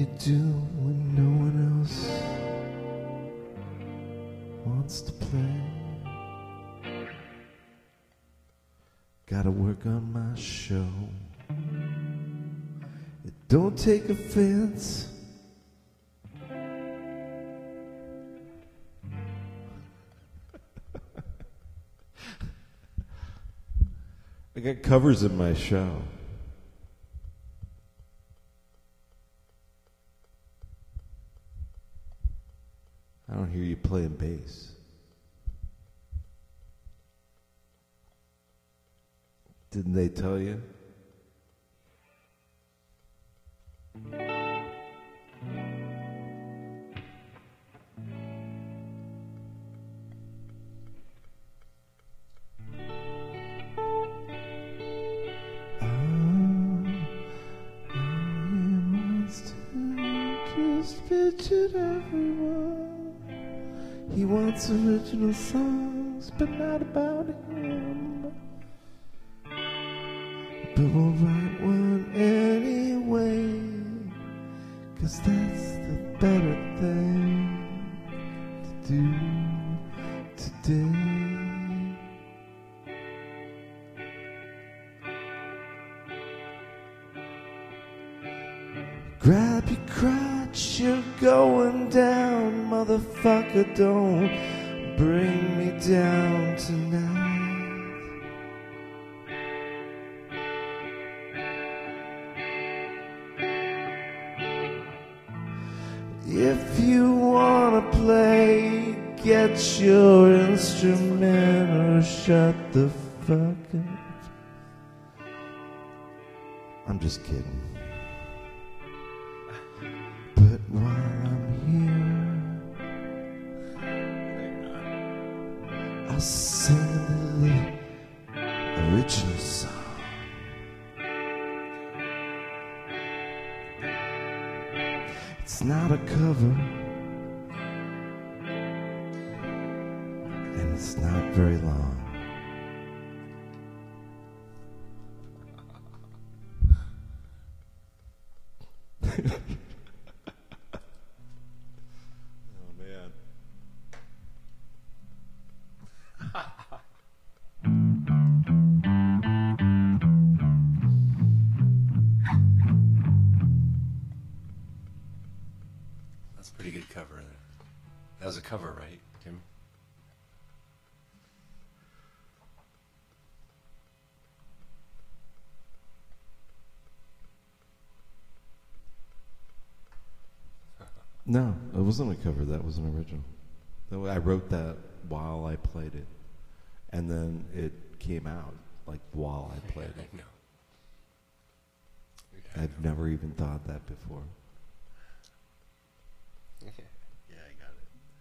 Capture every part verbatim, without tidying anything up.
you do when no one else wants to play? Gotta work on my show. Don't take offense. I got covers in my show. I don't hear you playing bass. Didn't they tell you? He wants original songs, but not about him. But we'll write one anyway, 'cause that's the better thing to do today. Grab your crotch, you're going down, motherfucker, don't bring me down tonight. If you wanna play, get your instrument or shut the fuck up. I'm just kidding. But while I'm here, I'll sing a little original song. It's not a cover, and it's not very long. That was a cover, right, Tim? No, it wasn't a cover. That was an original. I wrote that while I played it, and then it came out like while I played it. I know. I'd never even thought that before. Okay. Yeah, I got it.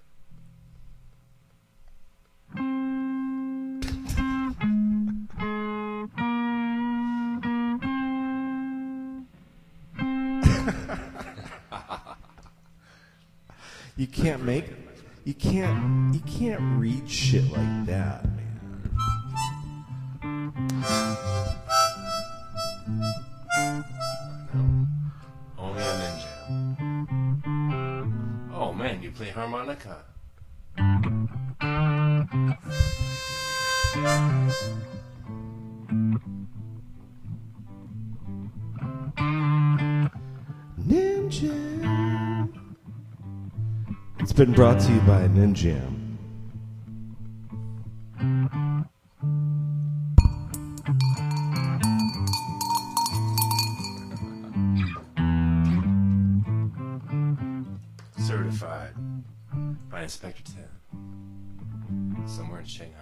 You can't make, you can't, you can't read shit like that, man. No. Only on Ninja. Oh man, you play harmonica. Ninja. It's been brought to you by Ninjam. Certified by Inspector Tim. Somewhere in Shanghai.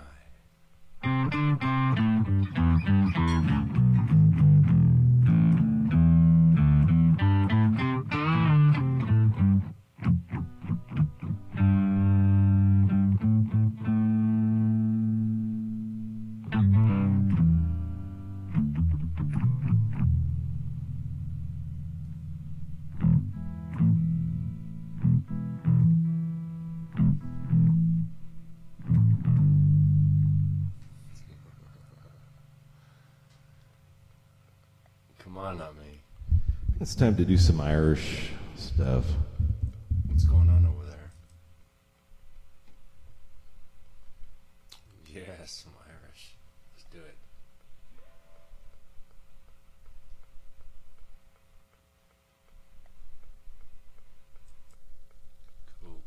Come on, not me. It's time to do some Irish stuff. Dev. What's going on over there? Yes, I'm Irish. Let's do it. Cool.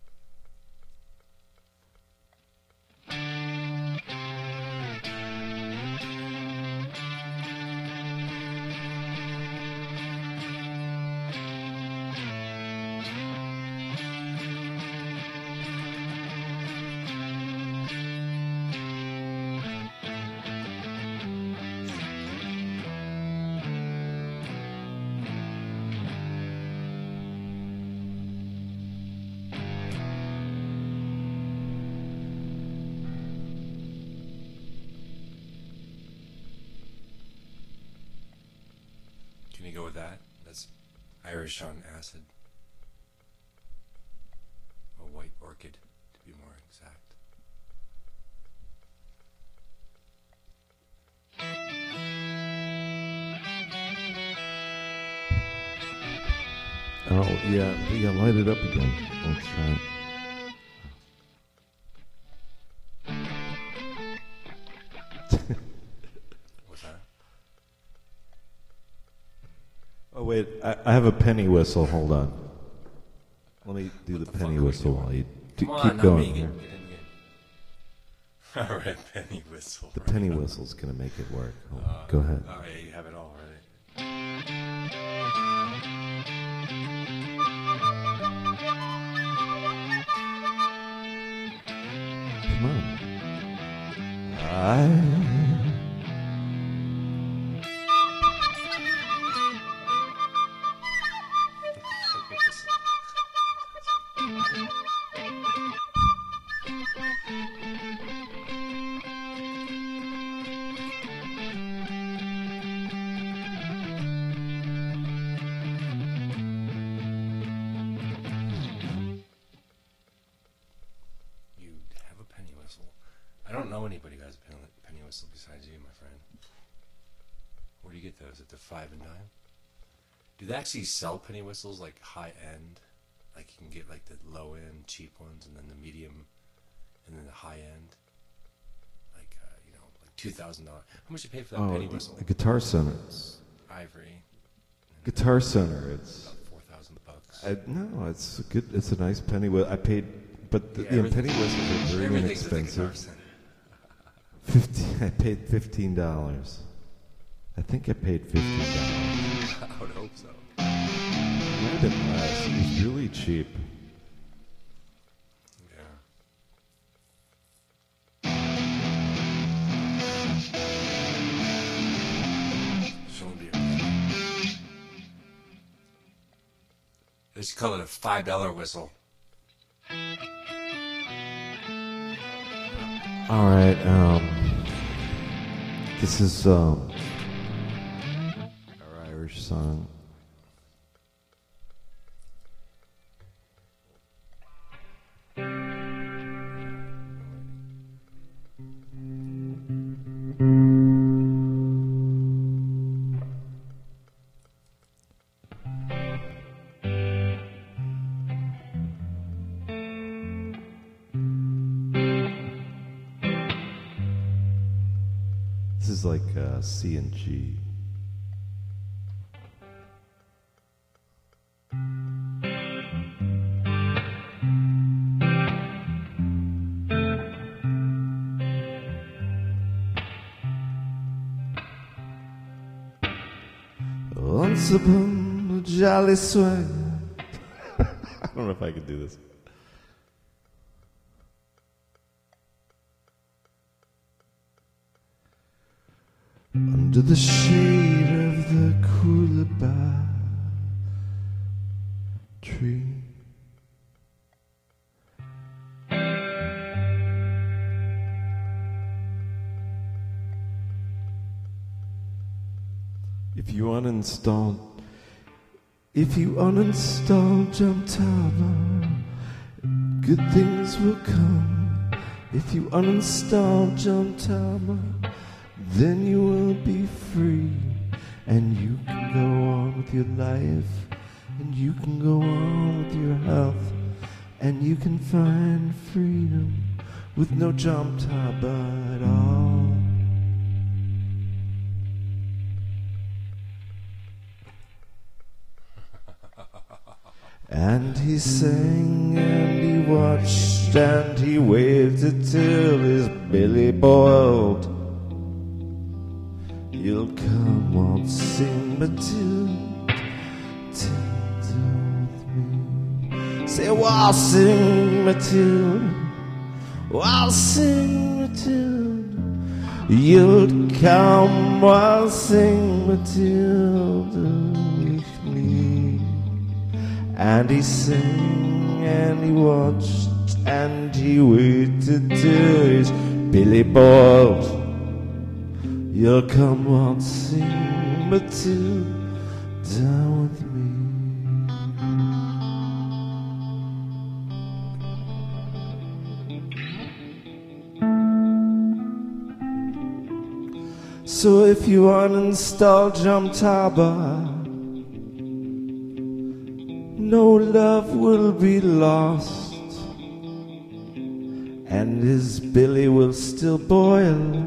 Can you go with that? That's Irish on acid. A white orchid, to be more exact. Oh, yeah. Yeah, light it up again. Let's try it. What's that? Oh, wait. I, I have a penny whistle. Hold on. Let me do What the, the penny fuck are we whistle doing? while you do, Come on, keep not going. me. Here. Get, get in, get in. All right, penny whistle. The right penny now. whistle's going to make it work. Hold on. Uh, Go ahead. All right, you have it all ready. Come on. I... You have a penny whistle. I don't know anybody who has a penny, penny whistle besides you, my friend. Where do you get those? At the five and dime? Do they actually sell penny whistles like high end? Like you can get like the low end cheap ones, and then the medium, and then the high end. Like uh, you know, like two thousand dollars. How much you pay for that Oh, penny whistle? the Guitar Center. It's Ivory. Guitar Center. It's About four thousand bucks. I, no, it's a good. It's a nice penny whistle. I paid, but the, Yeah, the everything- penny whistles are very Everything's at the Guitar inexpensive. Center. Fifteen. I paid fifteen dollars. I think I paid fifteen dollars. I would hope so. Might have been less. It was really cheap. Yeah. Shouldn't be a penny. They should call it a five dollar whistle. All right. Um, this is um, our Irish song. This is like uh, C and G. Once upon a jolly swag. I don't know if I can do this. Under the shade of the coolabah tree, if you uninstall, if you uninstall Jump Tower, good things will come. If you uninstall Jump Tower, then you will be free, and you can go on with your life and you can go on with your health, and you can find freedom with no jump top at all. And he sang and he watched and he waited till his belly boiled. You'll come on, sing my tune, tune, tune with me. Say, well, I'll sing my tune, well, I'll sing my tune. You'll come, I'll sing my tune with me. And he sang and he watched and he waited till his belly boiled. You'll come on, sing my tune down with me. So if you uninstall Jamtaba, no love will be lost, and his belly will still boil,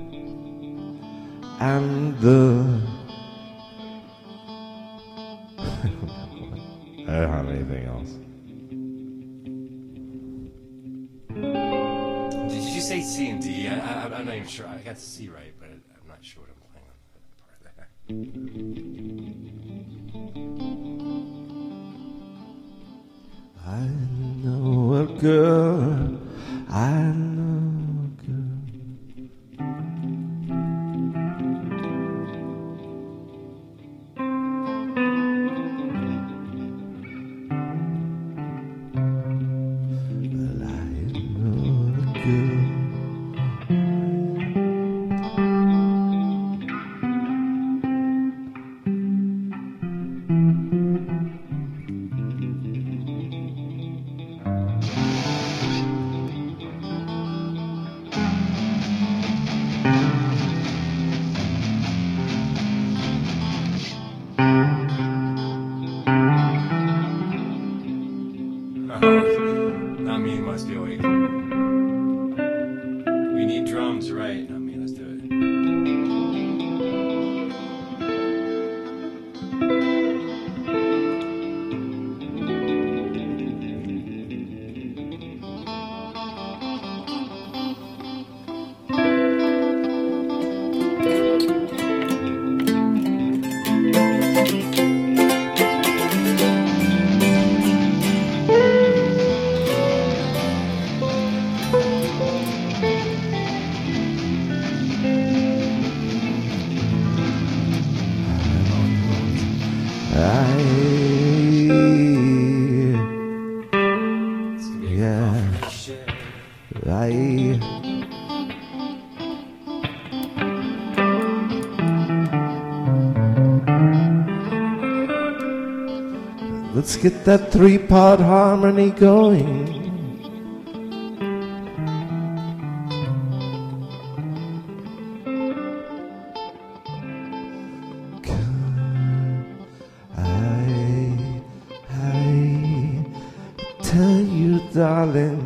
and the I don't have anything else. Did you say C and D? I, I, I'm not even sure. I got the C right, but I'm not sure what I'm playing on that part of that. I know a girl, I know a girl. Well, I know a girl. Not me, must be awake. We need drums, right? Not me, let's do it. I, yeah, I, let's get that three-part harmony going. Tell you, darling,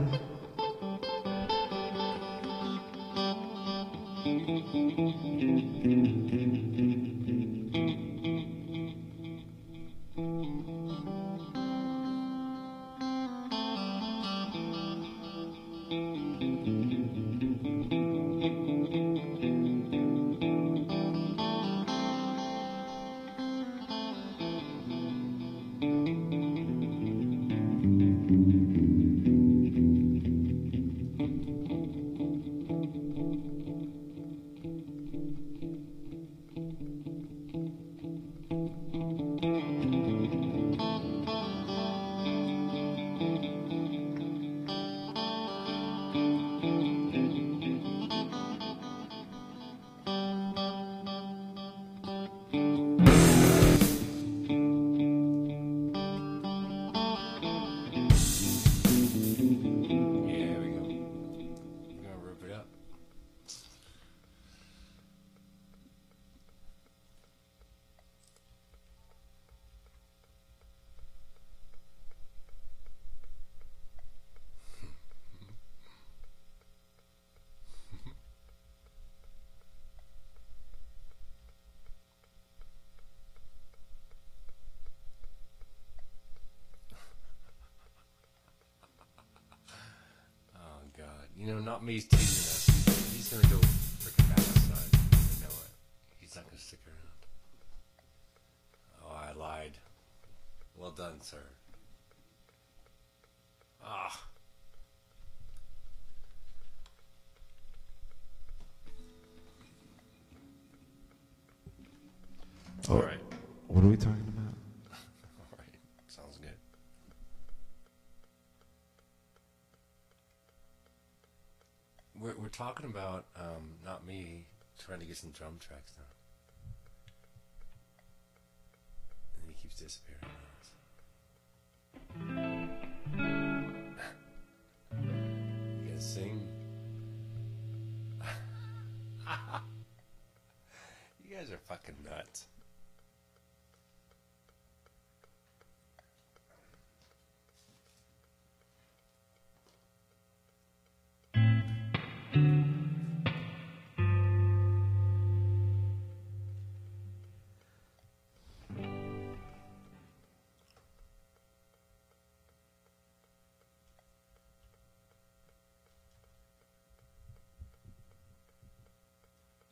You know, not me teasing us. He's, he's gonna go freaking back outside. You know what? He's not gonna stick around. Oh, I lied. Well done, sir. Ah. Oh, All right. what are we talking about? All right. Sounds good. We're we're talking about um, not me trying to get some drum tracks done, and he keeps disappearing. You gonna sing? You guys are fucking nuts.